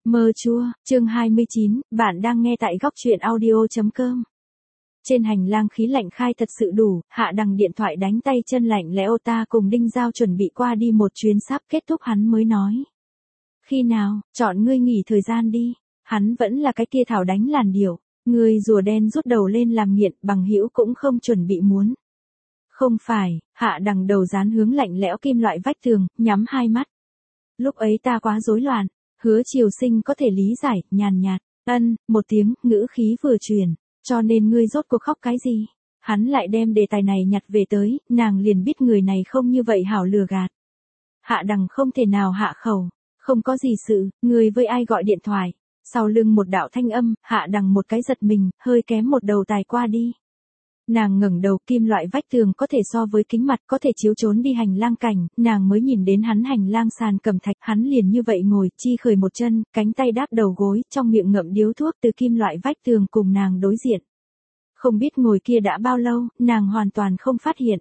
Mơ chua, chương 29, bạn đang nghe tại góc truyện audio.com. Trên hành lang khí lạnh khai thật sự đủ, Hạ Đằng điện thoại đánh tay chân lạnh lẽo ta cùng Đinh Giao chuẩn bị qua đi một chuyến sắp kết thúc hắn mới nói. Khi nào, chọn ngươi nghỉ thời gian đi, hắn vẫn là cái kia thảo đánh làn điểu, ngươi rùa đen rút đầu lên làm nghiện bằng hữu cũng không chuẩn bị muốn. Không phải, Hạ Đằng đầu dán hướng lạnh lẽo kim loại vách tường, nhắm hai mắt. Lúc ấy ta quá rối loạn. Hứa Triều Sinh có thể lý giải, nhàn nhạt, một tiếng, ngữ khí vừa truyền, cho nên ngươi rốt cuộc khóc cái gì? Hắn lại đem đề tài này nhặt về tới, nàng liền biết người này không như vậy hảo lừa gạt. Hạ Đằng không thể nào hạ khẩu, không có gì sự, ngươi với ai gọi điện thoại? Sau lưng một đạo thanh âm, Hạ Đằng một cái giật mình, hơi kém một đầu tài qua đi. Nàng ngẩng đầu, kim loại vách tường có thể so với kính mặt, có thể chiếu trốn đi hành lang cảnh, nàng mới nhìn đến hắn hành lang sàn cẩm thạch, hắn liền như vậy ngồi, chi khởi một chân, cánh tay đáp đầu gối, trong miệng ngậm điếu thuốc từ kim loại vách tường cùng nàng đối diện. Không biết ngồi kia đã bao lâu, nàng hoàn toàn không phát hiện.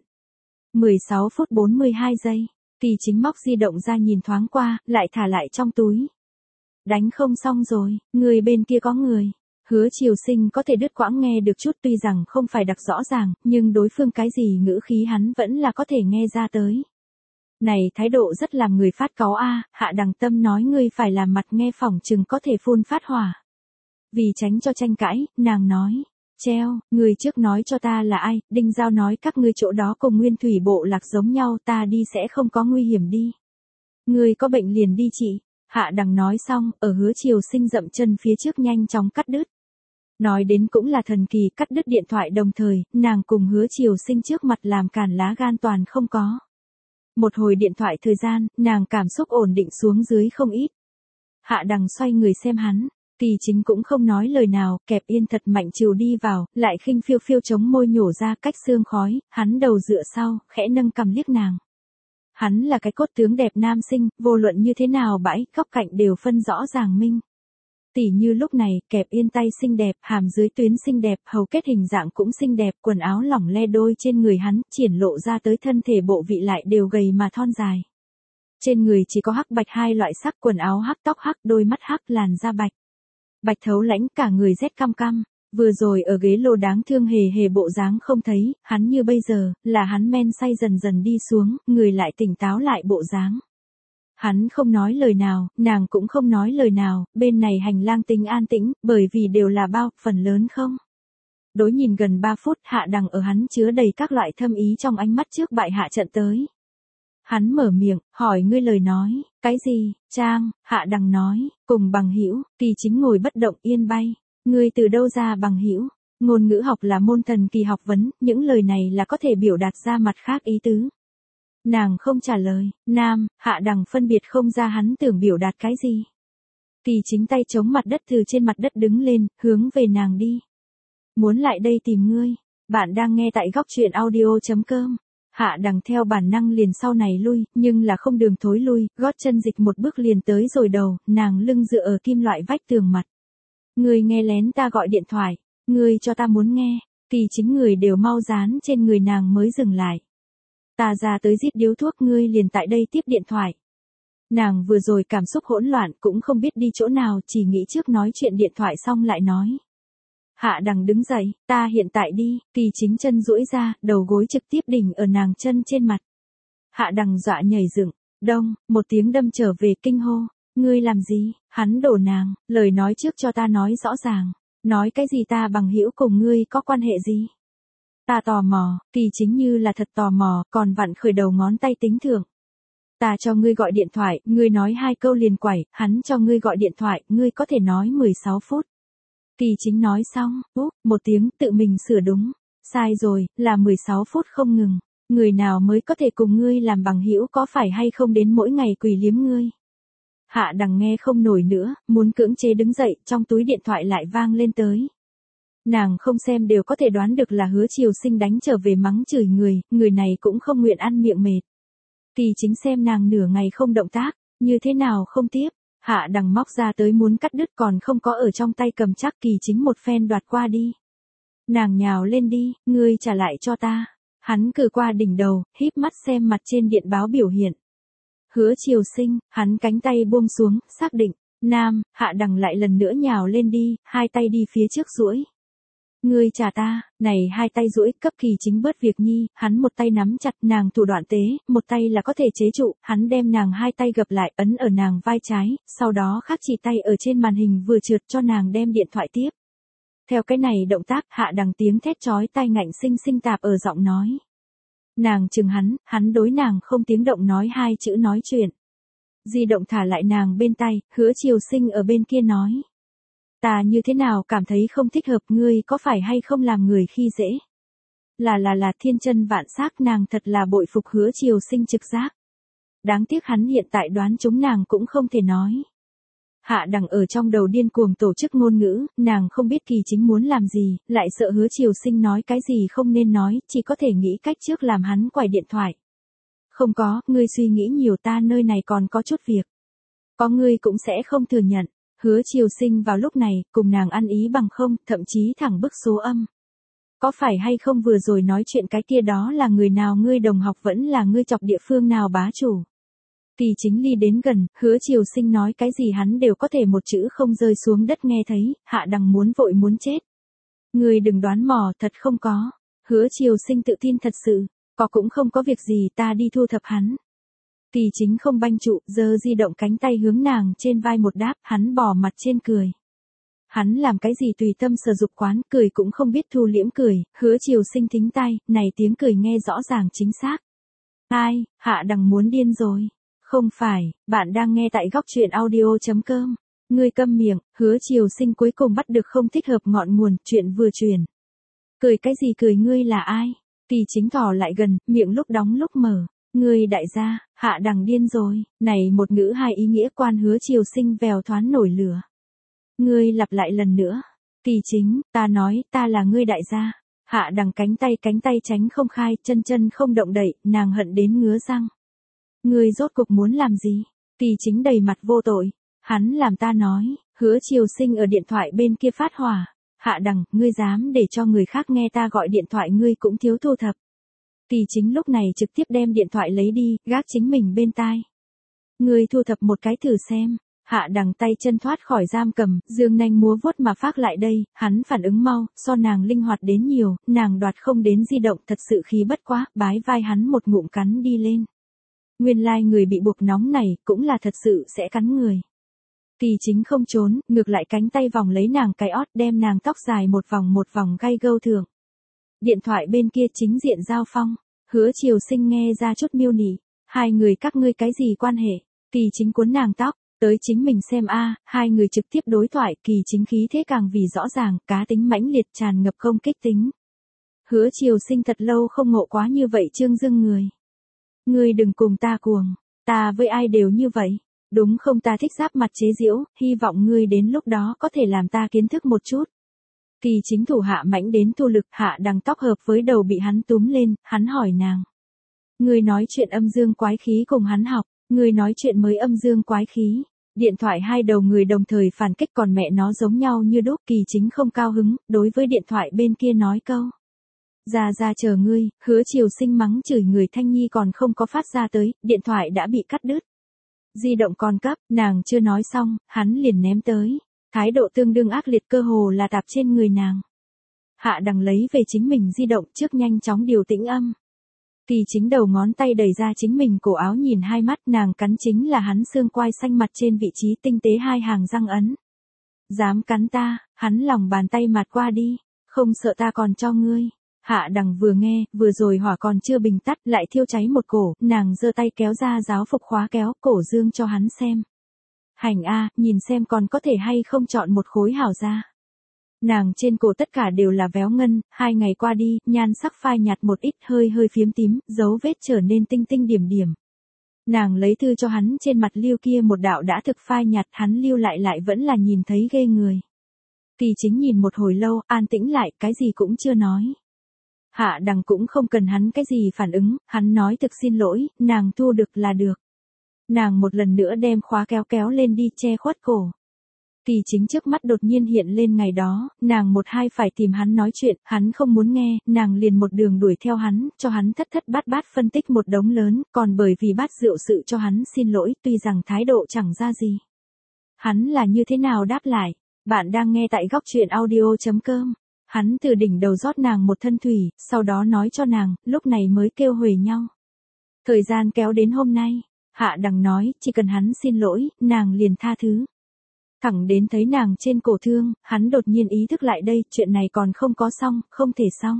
16 phút 42 giây, Kỳ Chính móc di động ra nhìn thoáng qua, lại thả lại trong túi. Đánh không xong rồi, người bên kia có người. Hứa Triều Sinh có thể đứt quãng nghe được chút, tuy rằng không phải đặc rõ ràng, nhưng đối phương cái gì ngữ khí hắn vẫn là có thể nghe ra tới. Này thái độ rất làm người phát cáu a. Hạ Đằng tâm nói ngươi phải làm mặt nghe phỏng chừng có thể phun phát hỏa. Vì tránh cho tranh cãi, nàng nói, treo, người trước nói cho ta là ai, Đinh Giao nói các ngươi chỗ đó cùng Nguyên Thủy Bộ Lạc giống nhau, ta đi sẽ không có nguy hiểm đi. Ngươi có bệnh liền đi chị. Hạ Đằng nói xong, ở Hứa Triều Sinh dậm chân phía trước nhanh chóng cắt đứt. Nói đến cũng là thần kỳ, cắt đứt điện thoại đồng thời, nàng cùng Hứa Triều Sinh trước mặt làm cản lá gan toàn không có. Một hồi điện thoại thời gian, nàng cảm xúc ổn định xuống dưới không ít. Hạ Đằng xoay người xem hắn, Kỳ Chính cũng không nói lời nào, kẹp yên thật mạnh chiều đi vào, lại khinh phiêu phiêu chống môi nhổ ra cách xương khói, hắn đầu dựa sau, khẽ nâng cằm liếc nàng. Hắn là cái cốt tướng đẹp nam sinh, vô luận như thế nào bãi, góc cạnh đều phân rõ ràng minh. Tỉ như lúc này, kẹp yên tay xinh đẹp, hàm dưới tuyến xinh đẹp, hầu kết hình dạng cũng xinh đẹp, quần áo lỏng le đôi trên người hắn, triển lộ ra tới thân thể bộ vị lại đều gầy mà thon dài. Trên người chỉ có hắc bạch hai loại sắc, quần áo hắc, tóc hắc, đôi mắt hắc, làn da bạch. Bạch thấu lãnh, cả người rét căm căm. Vừa rồi ở ghế lô đáng thương hề hề bộ dáng không thấy, hắn như bây giờ, là hắn men say dần dần đi xuống, người lại tỉnh táo lại bộ dáng. Hắn không nói lời nào, nàng cũng không nói lời nào, bên này hành lang tính an tĩnh, bởi vì đều là bao, phần lớn không. Đối nhìn gần 3 phút, Hạ Đằng ở hắn chứa đầy các loại thâm ý trong ánh mắt trước bại hạ trận tới. Hắn mở miệng, hỏi ngươi lời nói, cái gì, Trang, Hạ Đằng nói, cùng bằng hữu. Kỳ Chính ngồi bất động yên bay, ngươi từ đâu ra bằng hữu? Ngôn ngữ học là môn thần kỳ học vấn, những lời này là có thể biểu đạt ra mặt khác ý tứ. Nàng không trả lời, Hạ Đằng phân biệt không ra hắn tưởng biểu đạt cái gì. Kỳ Chính tay chống mặt đất từ trên mặt đất đứng lên, hướng về nàng đi. Muốn lại đây tìm ngươi, bạn đang nghe tại góc truyện audio.com. Hạ Đằng theo bản năng liền sau này lui, nhưng là không đường thối lui, gót chân dịch một bước liền tới rồi đầu, nàng lưng dựa ở kim loại vách tường mặt. Ngươi nghe lén ta gọi điện thoại, ngươi cho ta muốn nghe. Kỳ Chính người đều mau dán trên người nàng mới dừng lại. Ta ra tới rít điếu thuốc, ngươi liền tại đây tiếp điện thoại. Nàng vừa rồi cảm xúc hỗn loạn, cũng không biết đi chỗ nào, chỉ nghĩ trước nói chuyện điện thoại xong lại nói. Hạ Đằng đứng dậy, ta hiện tại đi. Kỳ Chính chân duỗi ra, đầu gối trực tiếp đỉnh ở nàng chân trên mặt. Hạ Đằng dọa nhảy dựng, đông, một tiếng đâm trở về kinh hô. Ngươi làm gì? Hắn đổ nàng, lời nói trước cho ta nói rõ ràng. Nói cái gì, ta bằng hữu cùng ngươi có quan hệ gì? Ta tò mò. Kỳ Chính như là thật tò mò, còn vặn khởi đầu ngón tay tính thưởng. Ta cho ngươi gọi điện thoại, ngươi nói 2 câu liền quẩy, hắn cho ngươi gọi điện thoại, ngươi có thể nói 16 phút. Kỳ Chính nói xong, một tiếng tự mình sửa đúng. Sai rồi, là 16 phút không ngừng. Người nào mới có thể cùng ngươi làm bằng hữu, có phải hay không đến mỗi ngày quỳ liếm ngươi? Hạ Đằng nghe không nổi nữa, muốn cưỡng chế đứng dậy, trong túi điện thoại lại vang lên tới. Nàng không xem đều có thể đoán được là Hứa Triều Sinh đánh trở về mắng chửi người này cũng không nguyện ăn miệng mệt. Kỳ Chính xem nàng nửa ngày không động tác, như thế nào không tiếp, Hạ Đằng móc ra tới muốn cắt đứt còn không có ở trong tay cầm chắc, Kỳ Chính một phen đoạt qua đi. Nàng nhào lên đi, ngươi trả lại cho ta. Hắn cử qua đỉnh đầu, híp mắt xem mặt trên điện báo biểu hiện. Hứa Triều Sinh, hắn cánh tay buông xuống, xác định, Nam, Hạ Đằng lại lần nữa nhào lên đi, hai tay đi phía trước duỗi. Ngươi trả ta, này hai tay duỗi, cấp Kỳ Chính bớt việc nhi, hắn một tay nắm chặt nàng thủ đoạn tế, một tay là có thể chế trụ, hắn đem nàng hai tay gập lại, ấn ở nàng vai trái, sau đó khác chỉ tay ở trên màn hình vừa trượt cho nàng đem điện thoại tiếp. Theo cái này động tác, Hạ Đằng tiếng thét chói tai ngạnh sinh sinh tạp ở giọng nói. Nàng chừng hắn đối nàng không tiếng động nói hai chữ nói chuyện. Di động thả lại nàng bên tay, Hứa Triều Sinh ở bên kia nói. Ta như thế nào cảm thấy không thích hợp, ngươi có phải hay không làm người khi dễ? Là thiên chân vạn xác, nàng thật là bội phục Hứa Triều Sinh trực giác. Đáng tiếc hắn hiện tại đoán chúng nàng cũng không thể nói. Hạ Đằng ở trong đầu điên cuồng tổ chức ngôn ngữ, nàng không biết Kỳ Chính muốn làm gì, lại sợ Hứa Triều Sinh nói cái gì không nên nói, chỉ có thể nghĩ cách trước làm hắn quải điện thoại. Không có, ngươi suy nghĩ nhiều, ta nơi này còn có chút việc. Có ngươi cũng sẽ không thừa nhận. Hứa Triều Sinh vào lúc này, cùng nàng ăn ý bằng không, thậm chí thẳng bức số âm. Có phải hay không vừa rồi nói chuyện cái kia đó là người nào, ngươi đồng học vẫn là ngươi chọc địa phương nào bá chủ? Kỳ Chính ly đến gần, Hứa Triều Sinh nói cái gì hắn đều có thể một chữ không rơi xuống đất nghe thấy, Hạ Đằng muốn vội muốn chết. Ngươi đừng đoán mò, thật không có. Hứa Triều Sinh tự tin thật sự, có cũng không có việc gì, ta đi thu thập hắn. Kỳ Chính không banh trụ, giơ di động cánh tay hướng nàng trên vai một đáp, hắn bỏ mặt trên cười. Hắn làm cái gì tùy tâm sở dục quán, cười cũng không biết thu liễm cười, Hứa Triều Sinh thính tay, này tiếng cười nghe rõ ràng chính xác. Ai, Hạ Đằng muốn điên rồi. Không phải, bạn đang nghe tại góc truyện audio.com. Ngươi câm miệng, Hứa Triều Sinh cuối cùng bắt được không thích hợp ngọn nguồn, chuyện vừa truyền. Cười cái gì cười, ngươi là ai? Kỳ Chính thò lại gần, miệng lúc đóng lúc mở. Ngươi đại gia, Hạ Đằng điên rồi, này một ngữ hai ý nghĩa, quan Hứa Triều Sinh vèo thoáng nổi lửa. Ngươi lặp lại lần nữa. Kỳ Chính, ta nói, ta là ngươi đại gia. Hạ Đằng cánh tay tránh không khai, chân không động đậy, nàng hận đến ngứa răng. Ngươi rốt cuộc muốn làm gì? Kỳ Chính đầy mặt vô tội. Hắn làm ta nói, Hứa Triều Sinh ở điện thoại bên kia phát hỏa. Hạ Đằng, ngươi dám để cho người khác nghe ta gọi điện thoại, ngươi cũng thiếu thu thập. Kỳ Chính lúc này trực tiếp đem điện thoại lấy đi, gác chính mình bên tai. Ngươi thu thập một cái thử xem. Hạ Đằng tay chân thoát khỏi giam cầm, dương nanh múa vuốt mà phát lại đây, hắn phản ứng mau, so nàng linh hoạt đến nhiều, nàng đoạt không đến di động, thật sự khí bất quá, bái vai hắn một ngụm cắn đi lên. Nguyên lai người bị buộc nóng này, cũng là thật sự sẽ cắn người. Kỳ Chính không trốn, ngược lại cánh tay vòng lấy nàng cái ót, đem nàng tóc dài một vòng gay gâu thượng. Điện thoại bên kia chính diện giao phong, Hứa Triều Sinh nghe ra chút miêu nỉ, hai người các ngươi cái gì quan hệ? Kỳ Chính cuốn nàng tóc, tới chính mình xem a, hai người trực tiếp đối thoại, Kỳ Chính khí thế càng vì rõ ràng, cá tính mãnh liệt tràn ngập không kích tính. Hứa Triều Sinh thật lâu không ngộ quá như vậy trương dưng người. Ngươi đừng cùng ta cuồng, ta với ai đều như vậy, đúng không, ta thích giáp mặt chế giễu, hy vọng ngươi đến lúc đó có thể làm ta kiến thức một chút. Kỳ Chính thủ hạ mãnh đến thu lực, Hạ Đằng tóc hợp với đầu bị hắn túm lên, hắn hỏi nàng. Ngươi nói chuyện âm dương quái khí cùng hắn học, ngươi nói chuyện mới âm dương quái khí. Điện thoại hai đầu người đồng thời phản kích, còn mẹ nó giống nhau như đúc. Kỳ Chính không cao hứng, đối với điện thoại bên kia nói câu. Ra chờ ngươi, Hứa Triều Sinh mắng chửi người thanh nhi còn không có phát ra tới, điện thoại đã bị cắt đứt. Di động còn cấp, nàng chưa nói xong, hắn liền ném tới. Thái độ tương đương ác liệt, cơ hồ là tạp trên người nàng. Hạ Đằng lấy về chính mình di động trước nhanh chóng điều tĩnh âm. Kỳ Chính đầu ngón tay đẩy ra chính mình cổ áo, nhìn hai mắt, nàng cắn chính là hắn xương quai xanh mặt trên vị trí tinh tế hai hàng răng ấn. Dám cắn ta, hắn lòng bàn tay mạt qua đi, không sợ ta còn cho ngươi. Hạ Đằng vừa nghe, vừa rồi hỏa còn chưa bình tắt, lại thiêu cháy một cổ, nàng giơ tay kéo ra giáo phục khóa kéo, cổ dương cho hắn xem. Hành a, nhìn xem còn có thể hay không chọn một khối hảo ra. Nàng trên cổ tất cả đều là véo ngân, 2 ngày qua đi, nhan sắc phai nhạt một ít, hơi phiếm tím, dấu vết trở nên tinh tinh điểm điểm. Nàng lấy thư cho hắn, trên mặt lưu kia một đạo đã thực phai nhạt, hắn lưu lại vẫn là nhìn thấy ghê người. Kỳ Chính nhìn một hồi lâu, an tĩnh lại, cái gì cũng chưa nói. Hạ Đằng cũng không cần hắn cái gì phản ứng, hắn nói thực xin lỗi, nàng thu được là được. Nàng một lần nữa đem khóa kéo lên đi, che khuất cổ. Kỳ Chính trước mắt đột nhiên hiện lên ngày đó, nàng một hai phải tìm hắn nói chuyện, hắn không muốn nghe, nàng liền một đường đuổi theo hắn, cho hắn thất bát phân tích một đống lớn, còn bởi vì bát rượu sự cho hắn xin lỗi, tuy rằng thái độ chẳng ra gì. Hắn là như thế nào đáp lại? Bạn đang nghe tại góc truyện audio.com. Hắn từ đỉnh đầu rót nàng một thân thủy, sau đó nói cho nàng, lúc này mới kêu huề nhau. Thời gian kéo đến hôm nay, Hạ Đằng nói, chỉ cần hắn xin lỗi, nàng liền tha thứ. Thẳng đến thấy nàng trên cổ thương, hắn đột nhiên ý thức lại đây, chuyện này còn không có xong, không thể xong.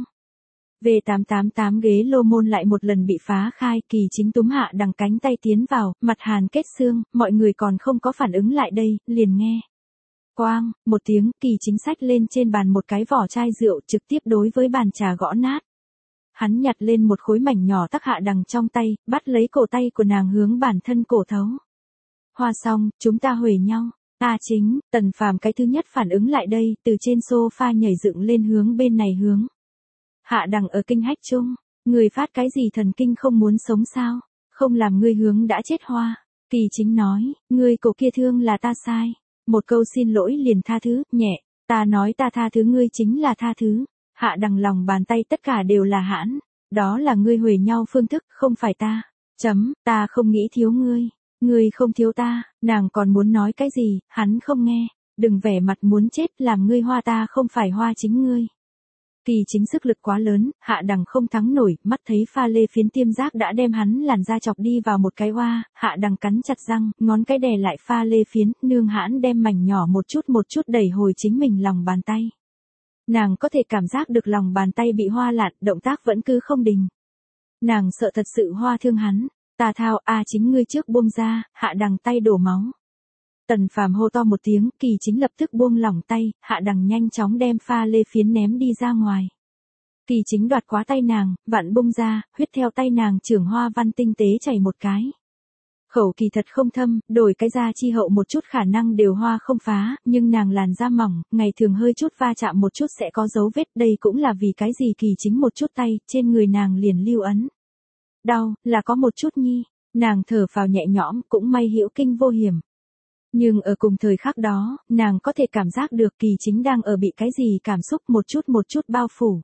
V888 ghế lô môn lại một lần bị phá khai, Kỳ Chính túm Hạ Đằng cánh tay tiến vào, mặt hàn kết xương, mọi người còn không có phản ứng lại đây, liền nghe. Quang, một tiếng, Kỳ Chính xách lên trên bàn một cái vỏ chai rượu trực tiếp đối với bàn trà gõ nát. Hắn nhặt lên một khối mảnh nhỏ tắc Hạ Đằng trong tay, bắt lấy cổ tay của nàng hướng bản thân cổ thấu. Hoa xong, chúng ta huề nhau. Chính, Tần Phàm cái thứ nhất phản ứng lại đây, từ trên sofa nhảy dựng lên hướng bên này hướng. Hạ Đằng ở kinh hách chung, người phát cái gì thần kinh không muốn sống sao, không làm ngươi hướng đã chết hoa. Kỳ Chính nói, ngươi cổ kia thương là ta sai, một câu xin lỗi liền tha thứ, nhẹ, ta nói ta tha thứ ngươi chính là tha thứ. Hạ Đằng lòng bàn tay tất cả đều là hãn, đó là ngươi huề nhau phương thức, không phải ta. Ta không nghĩ thiếu ngươi không thiếu ta, nàng còn muốn nói cái gì, hắn không nghe, đừng vẻ mặt muốn chết làm ngươi hoa ta không phải hoa chính ngươi. Kỳ Chính sức lực quá lớn, Hạ Đằng không thắng nổi, mắt thấy pha lê phiến tiêm giác đã đem hắn làn da chọc đi vào một cái hoa, Hạ Đằng cắn chặt răng, ngón cái đè lại pha lê phiến, nương hãn đem mảnh nhỏ một chút đẩy hồi chính mình lòng bàn tay. Nàng có thể cảm giác được lòng bàn tay bị hoa lạn, động tác vẫn cứ không đình. Nàng sợ thật sự hoa thương hắn, ta thao, chính ngươi trước buông ra, Hạ Đằng tay đổ máu. Tần Phàm hô to một tiếng, Kỳ Chính lập tức buông lỏng tay, Hạ Đằng nhanh chóng đem pha lê phiến ném đi ra ngoài. Kỳ Chính đoạt quá tay nàng, vặn bung ra, huyết theo tay nàng trưởng hoa văn tinh tế chảy một cái. Khẩu kỳ thật không thâm, đổi cái da chi hậu một chút khả năng đều hoa không phá, nhưng nàng làn da mỏng, ngày thường hơi chút va chạm một chút sẽ có dấu vết, đây cũng là vì cái gì Kỳ Chính một chút tay, trên người nàng liền lưu ấn. Đau, là có một chút nhi, nàng thở phào nhẹ nhõm, cũng may hữu kinh vô hiểm. Nhưng ở cùng thời khắc đó, nàng có thể cảm giác được Kỳ Chính đang ở bị cái gì cảm xúc một chút bao phủ.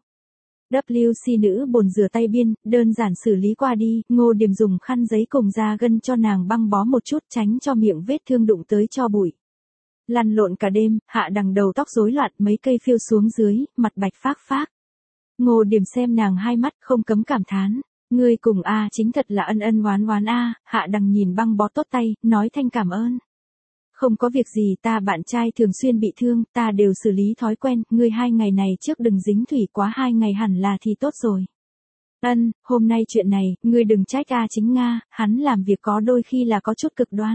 WC nữ bồn rửa tay biên, đơn giản xử lý qua đi, Ngô Điềm dùng khăn giấy cùng da gân cho nàng băng bó một chút tránh cho miệng vết thương đụng tới cho bụi. Lăn lộn cả đêm, Hạ Đằng đầu tóc rối loạn, mấy cây phiêu xuống dưới, mặt bạch phác. Ngô Điềm xem nàng hai mắt không cấm cảm thán. Ngươi cùng Chính thật là ân ân oán oán Hạ Đằng nhìn băng bó tốt tay, nói thanh cảm ơn. Không có việc gì, ta bạn trai thường xuyên bị thương, ta đều xử lý thói quen, ngươi 2 ngày này trước đừng dính thủy quá 2 ngày hẳn là thì tốt rồi. Hôm nay chuyện này, ngươi đừng trách Chính Nga, hắn làm việc có đôi khi là có chút cực đoan.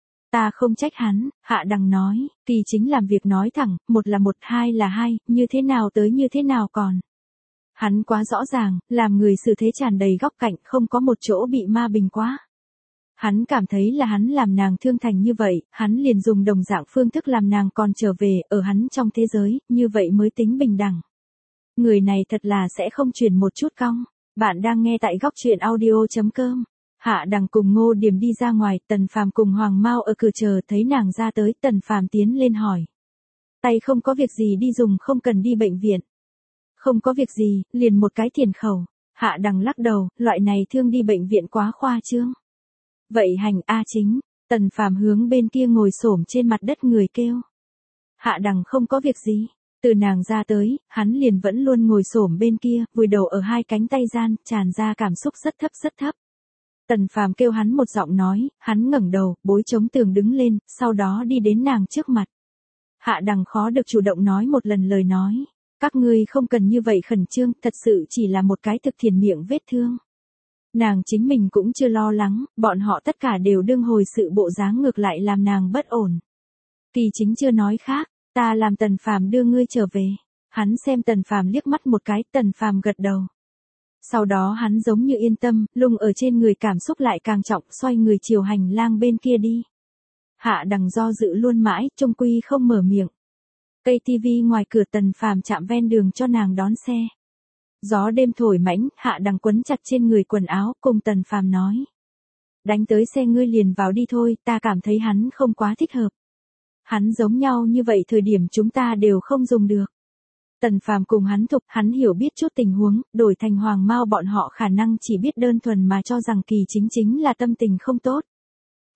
Ta không trách hắn, Hạ Đằng nói, Kỳ Chính làm việc nói thẳng, 1 là 1, 2 là 2, như thế nào tới như thế nào còn. Hắn quá rõ ràng, làm người xử thế tràn đầy góc cạnh, không có một chỗ bị ma bình quá. Hắn cảm thấy là hắn làm nàng thương thành như vậy, hắn liền dùng đồng dạng phương thức làm nàng còn trở về, ở hắn trong thế giới, như vậy mới tính bình đẳng. Người này thật là sẽ không chuyển một chút cong. Bạn đang nghe tại góc truyện audio.com. Hạ Đằng cùng Ngô Điềm đi ra ngoài, Tần Phàm cùng Hoàng Mao ở cửa chờ, thấy nàng ra tới, Tần Phàm tiến lên hỏi. Tay không có việc gì đi dùng, không cần đi bệnh viện. Không có việc gì, liền một cái tiền khẩu. Hạ Đằng lắc đầu, loại này thương đi bệnh viện quá khoa trương. Vậy hành Chính, Tần Phàm hướng bên kia ngồi xổm trên mặt đất người kêu. Hạ Đằng không có việc gì, từ nàng ra tới, hắn liền vẫn luôn ngồi xổm bên kia, vùi đầu ở 2 cánh tay gian, tràn ra cảm xúc rất thấp. Tần Phàm kêu hắn một giọng nói, hắn ngẩng đầu, bối chống tường đứng lên, sau đó đi đến nàng trước mặt. Hạ Đằng khó được chủ động nói một lần lời nói. Các ngươi không cần như vậy khẩn trương, thật sự chỉ là một cái thực thiền miệng vết thương. Nàng chính mình cũng chưa lo lắng, bọn họ tất cả đều đương hồi sự bộ dáng ngược lại làm nàng bất ổn. Kỳ Chính chưa nói khác, ta làm Tần Phàm đưa ngươi trở về. Hắn xem Tần Phàm liếc mắt một cái, Tần Phàm gật đầu. Sau đó hắn giống như yên tâm, lung ở trên người cảm xúc lại càng trọng, xoay người chiều hành lang bên kia đi. Hạ Đằng do dự luôn mãi, chung quy không mở miệng. Cây tivi ngoài cửa Tần Phàm chạm ven đường cho nàng đón xe. Gió đêm thổi mãnh, Hạ Đằng quấn chặt trên người quần áo, cùng Tần Phàm nói. Đánh tới xe ngươi liền vào đi thôi, ta cảm thấy hắn không quá thích hợp. Hắn giống nhau như vậy thời điểm chúng ta đều không dùng được. Tần Phàm cùng hắn hắn hiểu biết chút tình huống, đổi thành Hoàng Mao bọn họ khả năng chỉ biết đơn thuần mà cho rằng Kỳ Chính chính là tâm tình không tốt.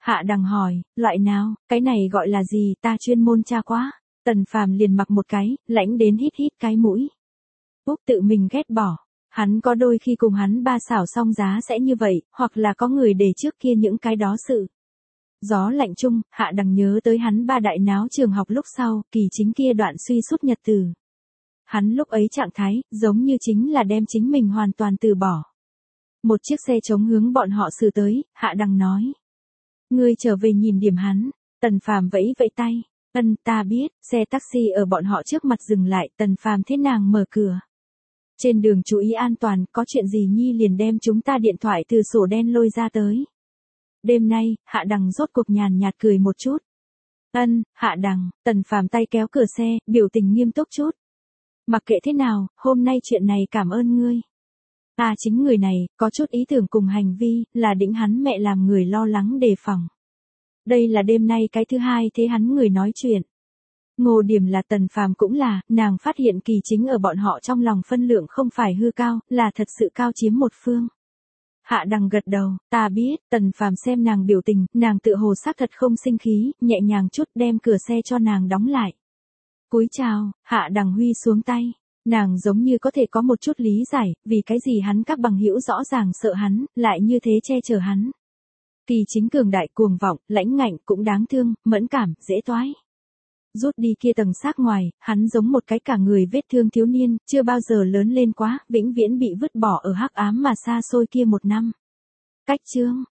Hạ Đằng hỏi, loại nào, cái này gọi là gì, ta chuyên môn tra quá. Tần Phàm liền mặc một cái, lãnh đến hít hít cái mũi. Úc tự mình ghét bỏ. Hắn có đôi khi cùng hắn ba xảo xong giá sẽ như vậy, hoặc là có người để trước kia những cái đó sự. Gió lạnh chung, Hạ Đằng nhớ tới hắn ba đại náo trường học lúc sau, Kỳ Chính kia đoạn suy sút nhật từ. Hắn lúc ấy trạng thái, giống như chính là đem chính mình hoàn toàn từ bỏ. Một chiếc xe chống hướng bọn họ xử tới, Hạ Đằng nói. Ngươi trở về nhìn điểm hắn. Tần Phàm vẫy vẫy tay. Ân, ta biết. Xe taxi ở bọn họ trước mặt dừng lại, Tần Phàm thế nàng mở cửa. Trên đường chú ý an toàn, có chuyện gì nhi liền đem chúng ta điện thoại từ sổ đen lôi ra tới. Đêm nay, Hạ Đằng rốt cuộc nhàn nhạt cười một chút. Ân, Hạ Đằng. Tần Phàm tay kéo cửa xe, biểu tình nghiêm túc chút. Mặc kệ thế nào, hôm nay chuyện này cảm ơn ngươi. Chính người này, có chút ý tưởng cùng hành vi, là đĩnh hắn mẹ làm người lo lắng đề phòng. Đây là đêm nay cái thứ hai thế hắn người nói chuyện. Ngô Điểm là Tần Phàm cũng là, nàng phát hiện Kỳ Chính ở bọn họ trong lòng phân lượng không phải hư cao, là thật sự cao chiếm một phương. Hạ Đằng gật đầu, ta biết. Tần Phàm xem nàng biểu tình, nàng tự hồ xác thật không sinh khí, nhẹ nhàng chút đem cửa xe cho nàng đóng lại. Cúi chào. Hạ Đằng huy xuống tay. Nàng giống như có thể có một chút lý giải, vì cái gì hắn các bằng hữu rõ ràng sợ hắn, lại như thế che chở hắn. Kỳ Chính cường đại cuồng vọng, lãnh ngạnh cũng đáng thương, mẫn cảm, dễ toái. Rút đi kia tầng xác ngoài, hắn giống một cái cả người vết thương thiếu niên, chưa bao giờ lớn lên quá, vĩnh viễn bị vứt bỏ ở hắc ám mà xa xôi kia một năm. Cách chương.